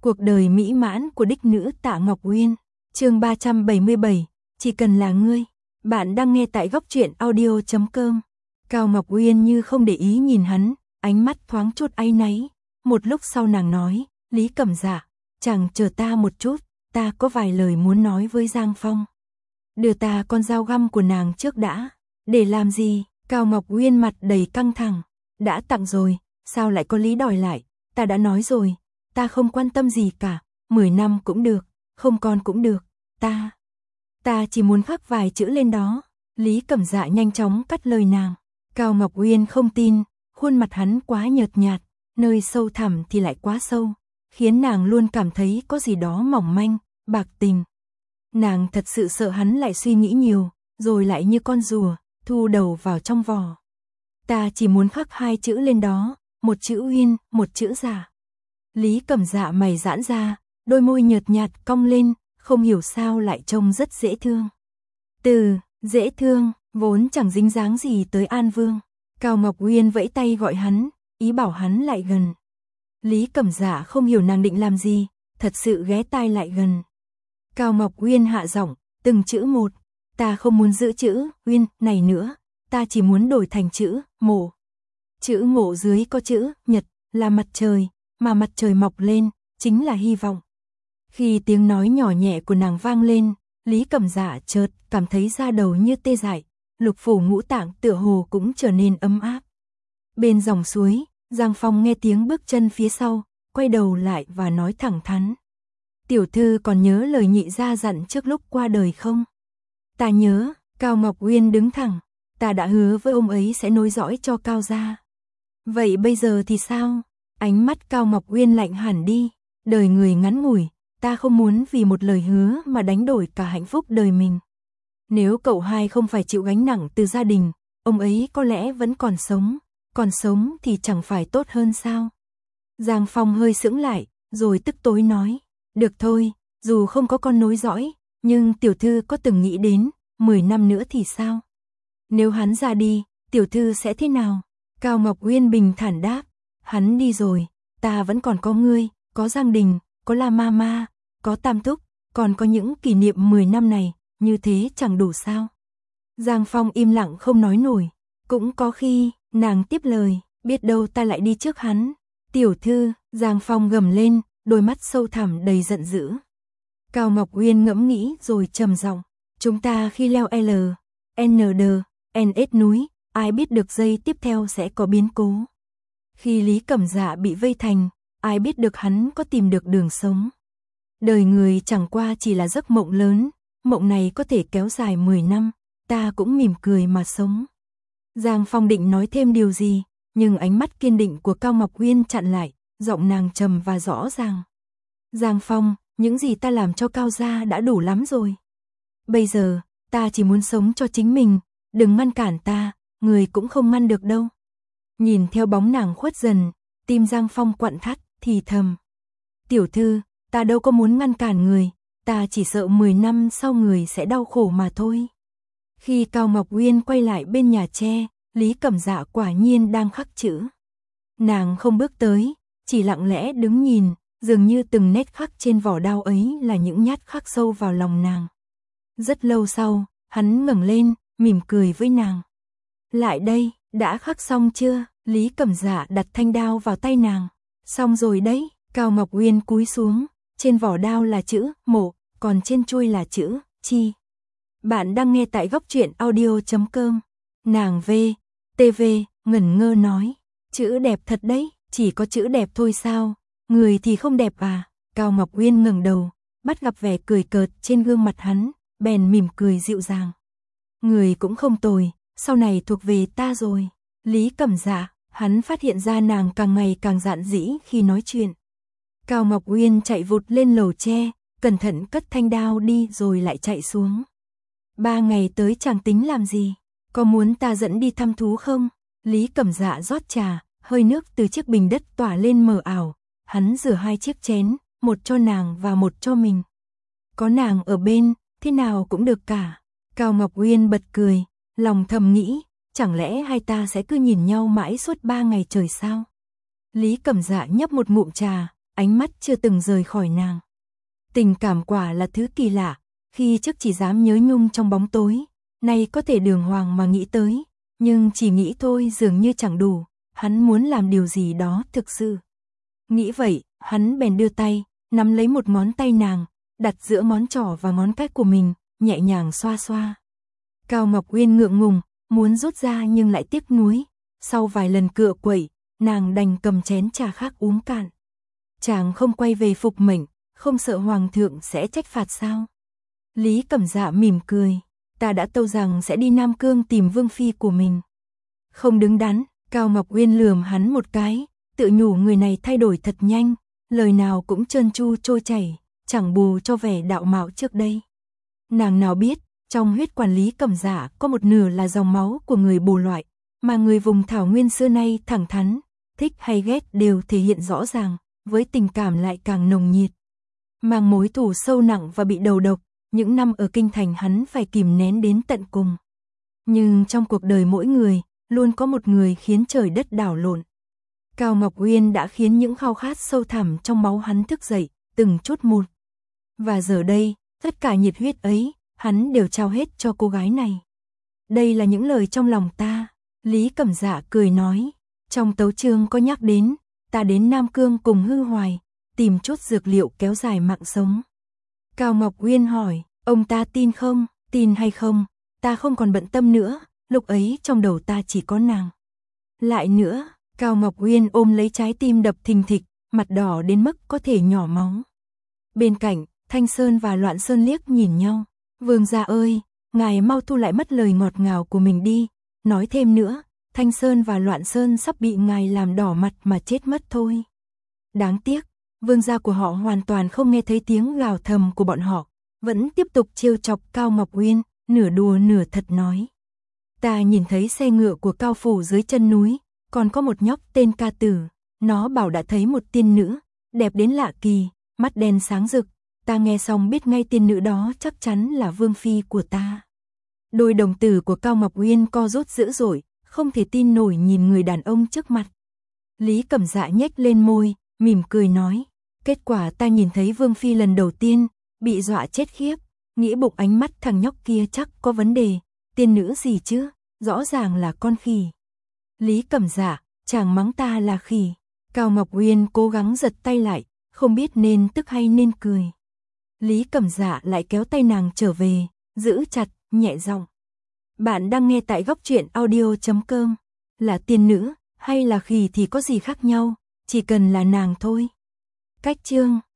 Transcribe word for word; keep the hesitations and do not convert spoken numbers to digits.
Cuộc đời mỹ mãn của đích nữ Tạ Ngọc Uyên. Chương ba trăm bảy mươi bảy, chỉ cần là ngươi. Bạn đang nghe tại góc truyện audio chấm com. Cao Ngọc Uyên như không để ý nhìn hắn, ánh mắt thoáng chút áy náy. Một lúc sau nàng nói, Lý Cẩm Dạ, chàng chờ ta một chút, ta có vài lời muốn nói với Giang Phong. Đưa ta con dao găm của nàng trước đã. Để làm gì? Cao Ngọc Uyên mặt đầy căng thẳng. Đã tặng rồi, sao lại có lý đòi lại? Ta đã nói rồi, ta không quan tâm gì cả, mười năm cũng được, không con cũng được, ta, ta chỉ muốn khắc vài chữ lên đó. Lý Cẩm Dạ nhanh chóng cắt lời nàng. Cao Ngọc Uyên không tin, khuôn mặt hắn quá nhợt nhạt, nơi sâu thẳm thì lại quá sâu, khiến nàng luôn cảm thấy có gì đó mỏng manh, bạc tình. Nàng thật sự sợ hắn lại suy nghĩ nhiều, rồi lại như con rùa, thu đầu vào trong vỏ. Ta chỉ muốn khắc hai chữ lên đó, một chữ Uyên, một chữ Dạ. Lý Cẩm Dạ mày giãn ra, đôi môi nhợt nhạt cong lên, không hiểu sao lại trông rất dễ thương. Từ dễ thương, vốn chẳng dính dáng gì tới An Vương. Cao Ngọc Uyên vẫy tay gọi hắn, ý bảo hắn lại gần. Lý Cẩm Dạ không hiểu nàng định làm gì, thật sự ghé tai lại gần. Cao Ngọc Uyên hạ giọng, từng chữ một, ta không muốn giữ chữ Uyên này nữa, ta chỉ muốn đổi thành chữ Mộ. Chữ Mộ dưới có chữ Nhật, là mặt trời, mà mặt trời mọc lên, chính là hy vọng. Khi tiếng nói nhỏ nhẹ của nàng vang lên, Lý Cẩm Dạ chợt cảm thấy da đầu như tê dại, lục phủ ngũ tạng tựa hồ cũng trở nên ấm áp. Bên dòng suối, Giang Phong nghe tiếng bước chân phía sau, quay đầu lại và nói thẳng thắn. Tiểu thư còn nhớ lời nhị gia dặn trước lúc qua đời không? Ta nhớ. Cao Ngọc Uyên đứng thẳng, ta đã hứa với ông ấy sẽ nối dõi cho Cao gia. Vậy bây giờ thì sao? Ánh mắt Cao Ngọc Uyên lạnh hẳn đi, đời người ngắn ngủi, ta không muốn vì một lời hứa mà đánh đổi cả hạnh phúc đời mình. Nếu cậu hai không phải chịu gánh nặng từ gia đình, ông ấy có lẽ vẫn còn sống, còn sống thì chẳng phải tốt hơn sao? Giang Phong hơi sững lại, rồi tức tối nói, được thôi, dù không có con nối dõi, nhưng tiểu thư có từng nghĩ đến, mười năm nữa thì sao? Nếu hắn ra đi, tiểu thư sẽ thế nào? Cao Ngọc Uyên bình thản đáp, hắn đi rồi, ta vẫn còn có ngươi, có Giang Đình, có La Mama, có Tam Thúc, còn có những kỷ niệm mười năm này, như thế chẳng đủ sao? Giang Phong im lặng không nói nổi, cũng có khi, nàng tiếp lời, biết đâu ta lại đi trước hắn. Tiểu thư, Giang Phong gầm lên, đôi mắt sâu thẳm đầy giận dữ. Cao Ngọc Uyên ngẫm nghĩ rồi trầm giọng, chúng ta khi leo L, N D, N S núi, ai biết được giây tiếp theo sẽ có biến cố. Khi Lý Cẩm Dạ bị vây thành, ai biết được hắn có tìm được đường sống. Đời người chẳng qua chỉ là giấc mộng lớn, mộng này có thể kéo dài mười năm, ta cũng mỉm cười mà sống. Giang Phong định nói thêm điều gì, nhưng ánh mắt kiên định của Cao Ngọc Uyên chặn lại, giọng nàng trầm và rõ ràng. Giang Phong, những gì ta làm cho Cao gia đã đủ lắm rồi. Bây giờ, ta chỉ muốn sống cho chính mình, đừng ngăn cản ta, người cũng không ngăn được đâu. Nhìn theo bóng nàng khuất dần, tim Giang Phong quặn thắt, thì thầm. Tiểu thư, ta đâu có muốn ngăn cản người, ta chỉ sợ mười năm sau người sẽ đau khổ mà thôi. Khi Cao Ngọc Uyên quay lại bên nhà tre, Lý Cẩm Dạ quả nhiên đang khắc chữ. Nàng không bước tới, chỉ lặng lẽ đứng nhìn, dường như từng nét khắc trên vỏ đao ấy là những nhát khắc sâu vào lòng nàng. Rất lâu sau, hắn ngẩng lên, mỉm cười với nàng. Lại đây, đã khắc xong chưa? Lý Cẩm Dạ đặt thanh đao vào tay nàng. Xong rồi đấy. Cao Ngọc Uyên cúi xuống, trên vỏ đao là chữ Mộ, còn trên chuôi là chữ Chi. Bạn đang nghe tại góc truyện audio chấm com. Nàng V, tê vê, ngẩn ngơ nói, chữ đẹp thật đấy, chỉ có chữ đẹp thôi sao, người thì không đẹp à? Cao Ngọc Uyên ngẩng đầu, bắt gặp vẻ cười cợt trên gương mặt hắn, bèn mỉm cười dịu dàng. Người cũng không tồi, sau này thuộc về ta rồi. Lý Cẩm Dạ, hắn phát hiện ra nàng càng ngày càng dạn dĩ khi nói chuyện. Cao Ngọc Uyên chạy vụt lên lầu tre, cẩn thận cất thanh đao đi rồi lại chạy xuống. Ba ngày tới chàng tính làm gì? Có muốn ta dẫn đi thăm thú không? Lý Cẩm Dạ rót trà, hơi nước từ chiếc bình đất tỏa lên mờ ảo. Hắn rửa hai chiếc chén, một cho nàng và một cho mình. Có nàng ở bên, thế nào cũng được cả. Cao Ngọc Uyên bật cười, lòng thầm nghĩ, chẳng lẽ hai ta sẽ cứ nhìn nhau mãi suốt ba ngày trời sao? Lý Cẩm Dạ nhấp một ngụm trà, ánh mắt chưa từng rời khỏi nàng. Tình cảm quả là thứ kỳ lạ, khi trước chỉ dám nhớ nhung trong bóng tối, nay có thể đường hoàng mà nghĩ tới, nhưng chỉ nghĩ thôi dường như chẳng đủ, hắn muốn làm điều gì đó thực sự. Nghĩ vậy, hắn bèn đưa tay, nắm lấy một ngón tay nàng, đặt giữa ngón trỏ và ngón cái của mình, nhẹ nhàng xoa xoa. Cao Ngọc Uyên ngượng ngùng, muốn rút ra nhưng lại tiếc nuối, sau vài lần cựa quậy, nàng đành cầm chén trà khác uống cạn. Chàng không quay về phục mệnh, không sợ hoàng thượng sẽ trách phạt sao? Lý Cẩm Dạ mỉm cười, ta đã tâu rằng sẽ đi Nam Cương tìm vương phi của mình. Không đứng đắn, Cao Ngọc Uyên lườm hắn một cái, tự nhủ người này thay đổi thật nhanh, lời nào cũng trơn tru trôi chảy, chẳng bù cho vẻ đạo mạo trước đây. Nàng nào biết, trong huyết quản Lý Cẩm Dạ có một nửa là dòng máu của người Bồ loại, mà người vùng thảo nguyên xưa nay thẳng thắn, thích hay ghét đều thể hiện rõ ràng, với tình cảm lại càng nồng nhiệt. Mang mối thù sâu nặng và bị đầu độc, những năm ở kinh thành hắn phải kìm nén đến tận cùng. Nhưng trong cuộc đời mỗi người, luôn có một người khiến trời đất đảo lộn. Cao Ngọc Uyên đã khiến những khao khát sâu thẳm trong máu hắn thức dậy, từng chút một. Và giờ đây, tất cả nhiệt huyết ấy, hắn đều trao hết cho cô gái này. Đây là những lời trong lòng ta, Lý Cẩm Dạ cười nói. Trong tấu chương có nhắc đến, ta đến Nam Cương cùng Hư Hoài, tìm chút dược liệu kéo dài mạng sống. Cao Ngọc Uyên hỏi, ông ta tin không, tin hay không, ta không còn bận tâm nữa, lúc ấy trong đầu ta chỉ có nàng. Lại nữa, Cao Ngọc Uyên ôm lấy trái tim đập thình thịch, mặt đỏ đến mức có thể nhỏ máu. Bên cạnh, Thanh Sơn và Loạn Sơn liếc nhìn nhau. Vương gia ơi, ngài mau thu lại mất lời ngọt ngào của mình đi. Nói thêm nữa, Thanh Sơn và Loạn Sơn sắp bị ngài làm đỏ mặt mà chết mất thôi. Đáng tiếc, vương gia của họ hoàn toàn không nghe thấy tiếng gào thầm của bọn họ, vẫn tiếp tục trêu chọc Cao Ngọc Uyên, nửa đùa nửa thật nói. Ta nhìn thấy xe ngựa của Cao phủ dưới chân núi, còn có một nhóc tên Ca Tử, nó bảo đã thấy một tiên nữ, đẹp đến lạ kỳ, mắt đen sáng rực, ta nghe xong biết ngay tiên nữ đó chắc chắn là vương phi của ta. Đôi đồng tử của Cao Ngọc Uyên co rút dữ dội, không thể tin nổi nhìn người đàn ông trước mặt. Lý Cẩm Dạ nhếch lên môi, mỉm cười nói, kết quả ta nhìn thấy vương phi lần đầu tiên, bị dọa chết khiếp, nghĩ bụng ánh mắt thằng nhóc kia chắc có vấn đề, tiên nữ gì chứ, rõ ràng là con khỉ. Lý Cẩm Dạ, chàng mắng ta là khỉ. Cao Ngọc Uyên cố gắng giật tay lại, không biết nên tức hay nên cười. Lý Cẩm Dạ lại kéo tay nàng trở về, giữ chặt, nhẹ giọng. Bạn đang nghe tại góc truyện audio chấm com. Là tiên nữ, hay là khỉ thì có gì khác nhau, chỉ cần là nàng thôi. Cách chương